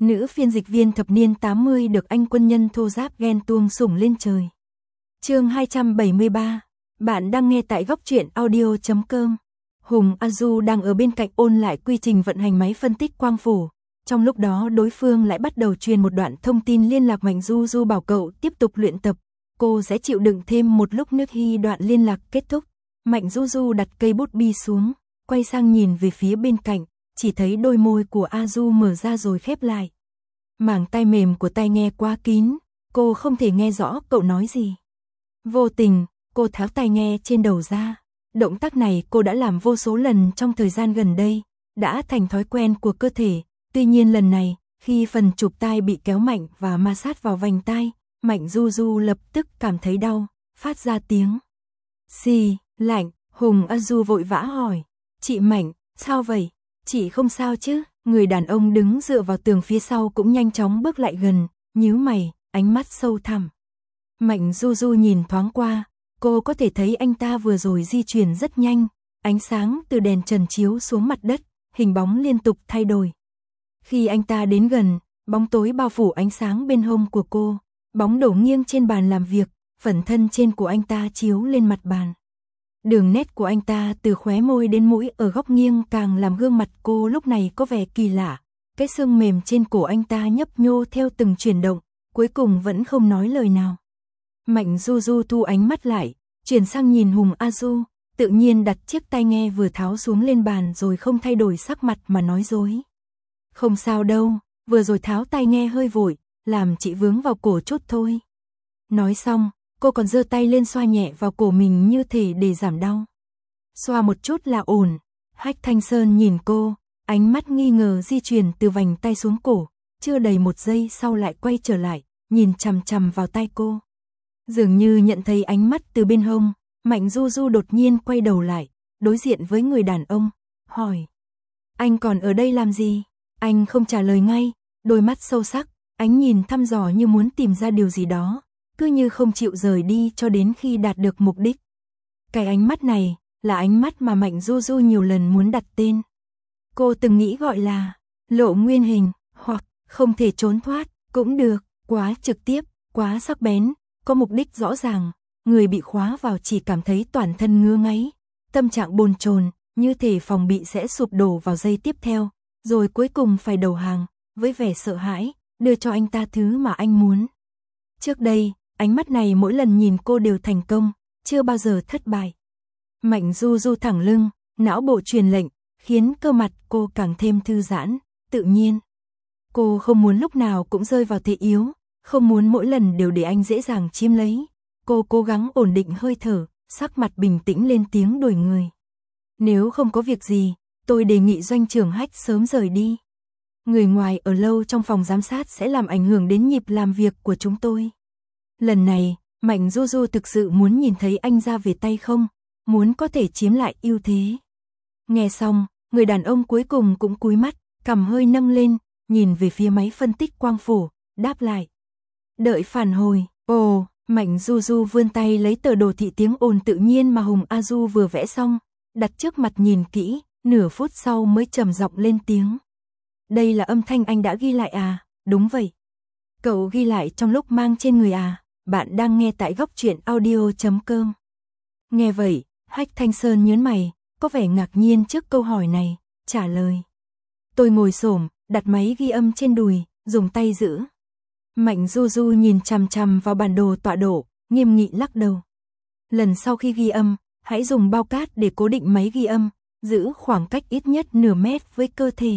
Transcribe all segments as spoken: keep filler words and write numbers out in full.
Nữ phiên dịch viên thập niên tám mươi được anh quân nhân thô giáp ghen tuông sủng lên trời. Chương hai trăm bảy mươi ba. Bạn đang nghe tại góc truyện audio chấm com. Hùng A Du đang ở bên cạnh ôn lại quy trình vận hành máy phân tích quang phổ. Trong lúc đó đối phương lại bắt đầu truyền một đoạn thông tin liên lạc. Mạnh Du Du bảo cậu tiếp tục luyện tập. Cô sẽ chịu đựng thêm một lúc nữa khi đoạn liên lạc kết thúc. Mạnh Du Du đặt cây bút bi xuống, quay sang nhìn về phía bên cạnh, chỉ thấy đôi môi của A Du mở ra rồi khép lại. Màng tai mềm của tai nghe quá kín, cô không thể nghe rõ cậu nói gì. Vô tình, cô tháo tai nghe trên đầu ra. Động tác này cô đã làm vô số lần trong thời gian gần đây, đã thành thói quen của cơ thể. Tuy nhiên lần này, khi phần chụp tai bị kéo mạnh và ma sát vào vành tai, Mạnh Du Du lập tức cảm thấy đau, phát ra tiếng xì, lạnh. Hùng A Du vội vã hỏi, chị Mạnh, sao vậy? Chị không sao chứ? Người đàn ông đứng dựa vào tường phía sau cũng nhanh chóng bước lại gần, nhíu mày, ánh mắt sâu thẳm. Mạnh Du Du nhìn thoáng qua, cô có thể thấy anh ta vừa rồi di chuyển rất nhanh, ánh sáng từ đèn trần chiếu xuống mặt đất, hình bóng liên tục thay đổi. Khi anh ta đến gần, bóng tối bao phủ ánh sáng bên hông của cô, bóng đổ nghiêng trên bàn làm việc, phần thân trên của anh ta chiếu lên mặt bàn. Đường nét của anh ta từ khóe môi đến mũi ở góc nghiêng càng làm gương mặt cô lúc này có vẻ kỳ lạ. Cái xương mềm trên cổ anh ta nhấp nhô theo từng chuyển động, cuối cùng vẫn không nói lời nào. Mạnh Du Du thu ánh mắt lại, chuyển sang nhìn Hùng A Du, tự nhiên đặt chiếc tai nghe vừa tháo xuống lên bàn rồi không thay đổi sắc mặt mà nói dối. Không sao đâu, vừa rồi tháo tai nghe hơi vội, làm chị vướng vào cổ chút thôi. Nói xong, cô còn giơ tay lên xoa nhẹ vào cổ mình như thể để giảm đau. Xoa một chút là ổn. Hách Thanh Sơn nhìn cô, ánh mắt nghi ngờ di chuyển từ vành tay xuống cổ, chưa đầy một giây sau lại quay trở lại, nhìn chằm chằm vào tay cô. Dường như nhận thấy ánh mắt từ bên hông, Mạnh Du Du đột nhiên quay đầu lại, đối diện với người đàn ông, hỏi. Anh còn ở đây làm gì? Anh không trả lời ngay, đôi mắt sâu sắc, ánh nhìn thăm dò như muốn tìm ra điều gì đó, cứ như không chịu rời đi cho đến khi đạt được mục đích. Cái ánh mắt này là ánh mắt mà Mạnh Du Du nhiều lần muốn đặt tên. Cô từng nghĩ gọi là lộ nguyên hình, hoặc không thể trốn thoát, cũng được, quá trực tiếp, quá sắc bén, có mục đích rõ ràng. Người bị khóa vào chỉ cảm thấy toàn thân ngứa ngáy, tâm trạng bồn chồn, như thể phòng bị sẽ sụp đổ vào giây tiếp theo, rồi cuối cùng phải đầu hàng, với vẻ sợ hãi, đưa cho anh ta thứ mà anh muốn. Trước đây, ánh mắt này mỗi lần nhìn cô đều thành công, chưa bao giờ thất bại. Mạnh Du Du thẳng lưng, não bộ truyền lệnh, khiến cơ mặt cô càng thêm thư giãn, tự nhiên. Cô không muốn lúc nào cũng rơi vào thế yếu, không muốn mỗi lần đều để anh dễ dàng chiếm lấy. Cô cố gắng ổn định hơi thở, sắc mặt bình tĩnh lên tiếng đổi người. Nếu không có việc gì, tôi đề nghị doanh trưởng Hách sớm rời đi. Người ngoài ở lâu trong phòng giám sát sẽ làm ảnh hưởng đến nhịp làm việc của chúng tôi. Lần này, Mạnh Du Du thực sự muốn nhìn thấy anh ra về tay không, muốn có thể chiếm lại ưu thế. Nghe xong, người đàn ông cuối cùng cũng cúi mắt, cằm hơi nâng lên, nhìn về phía máy phân tích quang phổ, đáp lại. Đợi phản hồi, ồ, Mạnh Du Du vươn tay lấy tờ đồ thị tiếng ồn tự nhiên mà Hùng A Du vừa vẽ xong, đặt trước mặt nhìn kỹ, nửa phút sau mới trầm giọng lên tiếng. Đây là âm thanh anh đã ghi lại à? Đúng vậy. Cậu ghi lại trong lúc mang trên người à? Bạn đang nghe tại góc truyện audio chấm com. Nghe vậy, Hách Thanh Sơn nhớn mày, có vẻ ngạc nhiên trước câu hỏi này, trả lời. Tôi ngồi xổm, đặt máy ghi âm trên đùi, dùng tay giữ. Mạnh Du Du nhìn chằm chằm vào bản đồ tọa độ, nghiêm nghị lắc đầu. Lần sau khi ghi âm, hãy dùng bao cát để cố định máy ghi âm, giữ khoảng cách ít nhất nửa mét với cơ thể.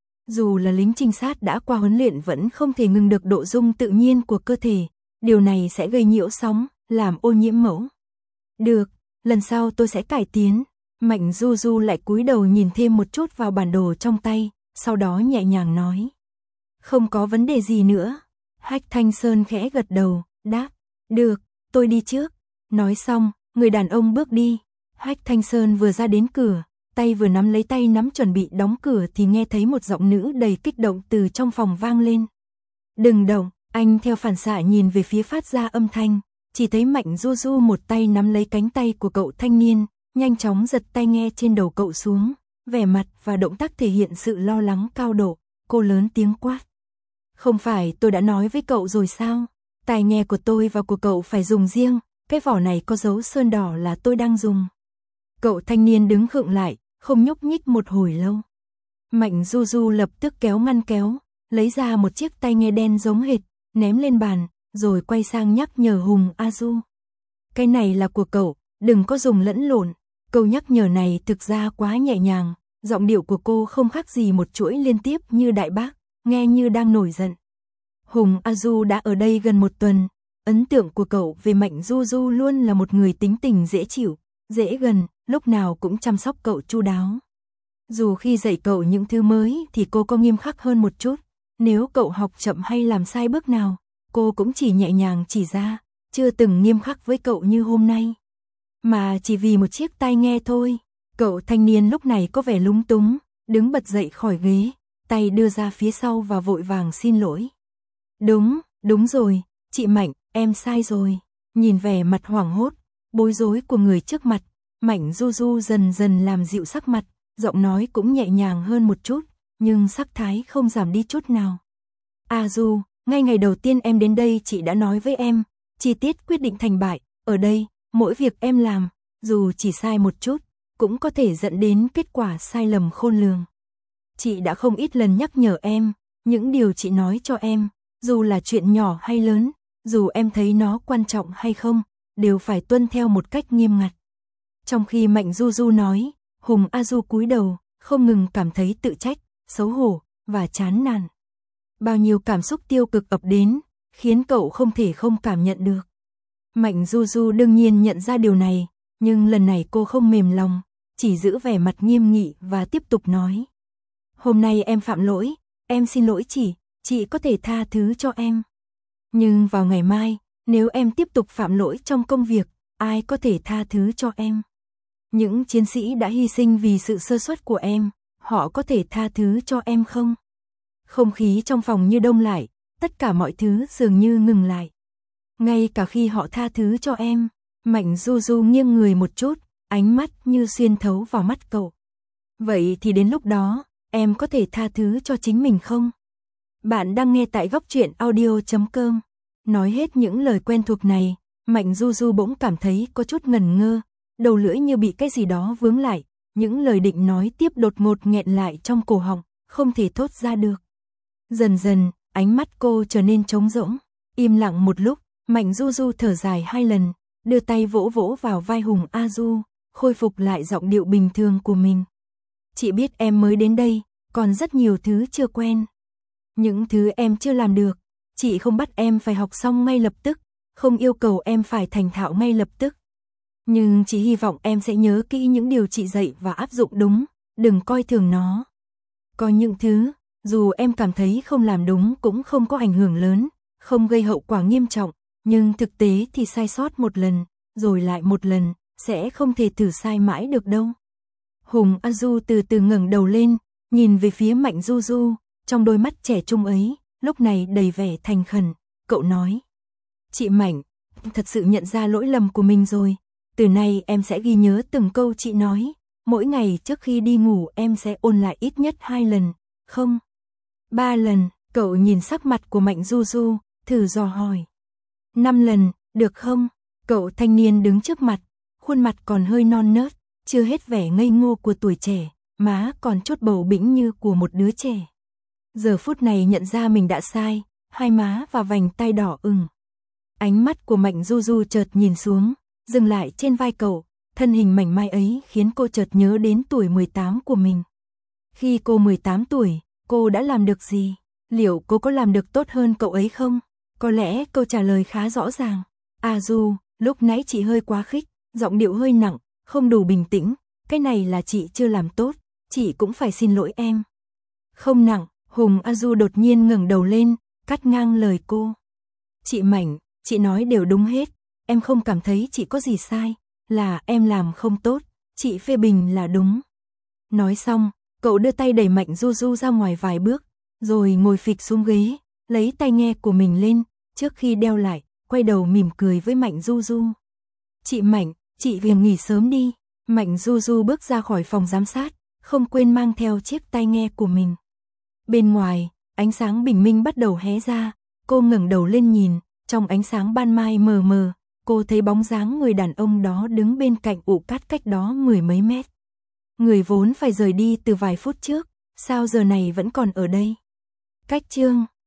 Dù là lính trinh sát đã qua huấn luyện vẫn không thể ngừng được độ rung tự nhiên của cơ thể, điều này sẽ gây nhiễu sóng, làm ô nhiễm mẫu. Được, lần sau tôi sẽ cải tiến. Mạnh Du Du lại cúi đầu nhìn thêm một chút vào bản đồ trong tay, sau đó nhẹ nhàng nói. Không có vấn đề gì nữa. Hách Thanh Sơn khẽ gật đầu, đáp. Được, tôi đi trước. Nói xong, người đàn ông bước đi. Hách Thanh Sơn vừa ra đến cửa, tay vừa nắm lấy tay nắm chuẩn bị đóng cửa thì nghe thấy một giọng nữ đầy kích động từ trong phòng vang lên. Đừng động, anh theo phản xạ nhìn về phía phát ra âm thanh, chỉ thấy Mạnh Du Du một tay nắm lấy cánh tay của cậu thanh niên, nhanh chóng giật tai nghe trên đầu cậu xuống, vẻ mặt và động tác thể hiện sự lo lắng cao độ, cô lớn tiếng quát. Không phải tôi đã nói với cậu rồi sao? Tai nghe của tôi và của cậu phải dùng riêng, cái vỏ này có dấu sơn đỏ là tôi đang dùng. Cậu thanh niên đứng khựng lại, không nhúc nhích một hồi lâu. Mạnh Du Du lập tức kéo ngăn kéo, lấy ra một chiếc tai nghe đen giống hệt, ném lên bàn, rồi quay sang nhắc nhở Hùng A Du. Cái này là của cậu, đừng có dùng lẫn lộn. Câu nhắc nhở này thực ra quá nhẹ nhàng, giọng điệu của cô không khác gì một chuỗi liên tiếp như đại bác, nghe như đang nổi giận. Hùng A Du đã ở đây gần một tuần, ấn tượng của cậu về Mạnh Du Du luôn là một người tính tình dễ chịu, dễ gần, lúc nào cũng chăm sóc cậu chu đáo. Dù khi dạy cậu những thứ mới thì cô có nghiêm khắc hơn một chút, nếu cậu học chậm hay làm sai bước nào, cô cũng chỉ nhẹ nhàng chỉ ra, chưa từng nghiêm khắc với cậu như hôm nay. Mà chỉ vì một chiếc tai nghe thôi, cậu thanh niên lúc này có vẻ lúng túng, đứng bật dậy khỏi ghế, tay đưa ra phía sau và vội vàng xin lỗi. Đúng, đúng rồi, chị Mạnh, em sai rồi. Nhìn vẻ mặt hoảng hốt, bối rối của người trước mặt, Mạnh Du Du dần dần làm dịu sắc mặt, giọng nói cũng nhẹ nhàng hơn một chút, nhưng sắc thái không giảm đi chút nào. A Du, ngay ngày đầu tiên em đến đây chị đã nói với em, chi tiết quyết định thành bại, ở đây, mỗi việc em làm, dù chỉ sai một chút, cũng có thể dẫn đến kết quả sai lầm khôn lường. Chị đã không ít lần nhắc nhở em, những điều chị nói cho em, dù là chuyện nhỏ hay lớn, dù em thấy nó quan trọng hay không, đều phải tuân theo một cách nghiêm ngặt. Trong khi Mạnh Du Du nói, Hùng A Du cúi đầu, không ngừng cảm thấy tự trách, xấu hổ và chán nản. Bao nhiêu cảm xúc tiêu cực ập đến, khiến cậu không thể không cảm nhận được. Mạnh Du Du đương nhiên nhận ra điều này, nhưng lần này cô không mềm lòng, chỉ giữ vẻ mặt nghiêm nghị và tiếp tục nói. Hôm nay em phạm lỗi, em xin lỗi chị, chị có thể tha thứ cho em. Nhưng vào ngày mai, nếu em tiếp tục phạm lỗi trong công việc, ai có thể tha thứ cho em? Những chiến sĩ đã hy sinh vì sự sơ suất của em, họ có thể tha thứ cho em không? Không khí trong phòng như đông lại, tất cả mọi thứ dường như ngừng lại. Ngay cả khi họ tha thứ cho em, Mạnh Du Du nghiêng người một chút, ánh mắt như xuyên thấu vào mắt cậu. Vậy thì đến lúc đó, em có thể tha thứ cho chính mình không? Bạn đang nghe tại góc truyện audio chấm com. Nói hết những lời quen thuộc này, Mạnh Du Du bỗng cảm thấy có chút ngần ngơ, đầu lưỡi như bị cái gì đó vướng lại, những lời định nói tiếp đột ngột nghẹn lại trong cổ họng, không thể thốt ra được. Dần dần, ánh mắt cô trở nên trống rỗng, im lặng một lúc, Mạnh Du Du thở dài hai lần, đưa tay vỗ vỗ vào vai Hùng A Du, khôi phục lại giọng điệu bình thường của mình. Chị biết em mới đến đây, còn rất nhiều thứ chưa quen. Những thứ em chưa làm được, chị không bắt em phải học xong ngay lập tức, không yêu cầu em phải thành thạo ngay lập tức. Nhưng chị hy vọng em sẽ nhớ kỹ những điều chị dạy và áp dụng đúng, đừng coi thường nó. Có những thứ, dù em cảm thấy không làm đúng cũng không có ảnh hưởng lớn, không gây hậu quả nghiêm trọng, nhưng thực tế thì sai sót một lần, rồi lại một lần, sẽ không thể thử sai mãi được đâu. Hùng A Du từ từ ngẩng đầu lên, nhìn về phía Mạnh Du Du, trong đôi mắt trẻ trung ấy, lúc này đầy vẻ thành khẩn, cậu nói. Chị Mạnh, thật sự nhận ra lỗi lầm của mình rồi, từ nay em sẽ ghi nhớ từng câu chị nói, mỗi ngày trước khi đi ngủ em sẽ ôn lại ít nhất hai lần, không? Ba lần, cậu nhìn sắc mặt của Mạnh Du Du, thử dò hỏi. Năm lần, được không? Cậu thanh niên đứng trước mặt, khuôn mặt còn hơi non nớt, chưa hết vẻ ngây ngô của tuổi trẻ, má còn chút bầu bĩnh như của một đứa trẻ. Giờ phút này nhận ra mình đã sai, hai má và vành tai đỏ ửng. Ánh mắt của Mạnh Du Du chợt nhìn xuống, dừng lại trên vai cậu, thân hình mảnh mai ấy khiến cô chợt nhớ đến tuổi mười tám của mình. Khi cô mười tám tuổi, cô đã làm được gì? Liệu cô có làm được tốt hơn cậu ấy không? Có lẽ câu trả lời khá rõ ràng. À Du, lúc nãy chị hơi quá khích, giọng điệu hơi nặng, không đủ bình tĩnh, cái này là chị chưa làm tốt, chị cũng phải xin lỗi em. Không nặng, Hùng A Du đột nhiên ngẩng đầu lên, cắt ngang lời cô. Chị Mạnh, chị nói đều đúng hết, em không cảm thấy chị có gì sai, là em làm không tốt, chị phê bình là đúng. Nói xong, cậu đưa tay đẩy Mạnh Du Du ra ngoài vài bước, rồi ngồi phịch xuống ghế, lấy tai nghe của mình lên, trước khi đeo lại, quay đầu mỉm cười với Mạnh Du Du. Chị Mạnh, chị về nghỉ sớm đi. Mạnh Du Du bước ra khỏi phòng giám sát, không quên mang theo chiếc tai nghe của mình. Bên ngoài, Ánh sáng bình minh bắt đầu hé ra, cô ngẩng đầu lên nhìn, trong ánh sáng ban mai mờ mờ, cô thấy bóng dáng người đàn ông đó đứng bên cạnh ụ cát cách đó mười mấy mét. Người vốn phải rời đi từ vài phút trước, sao giờ này vẫn còn ở đây? Cách chương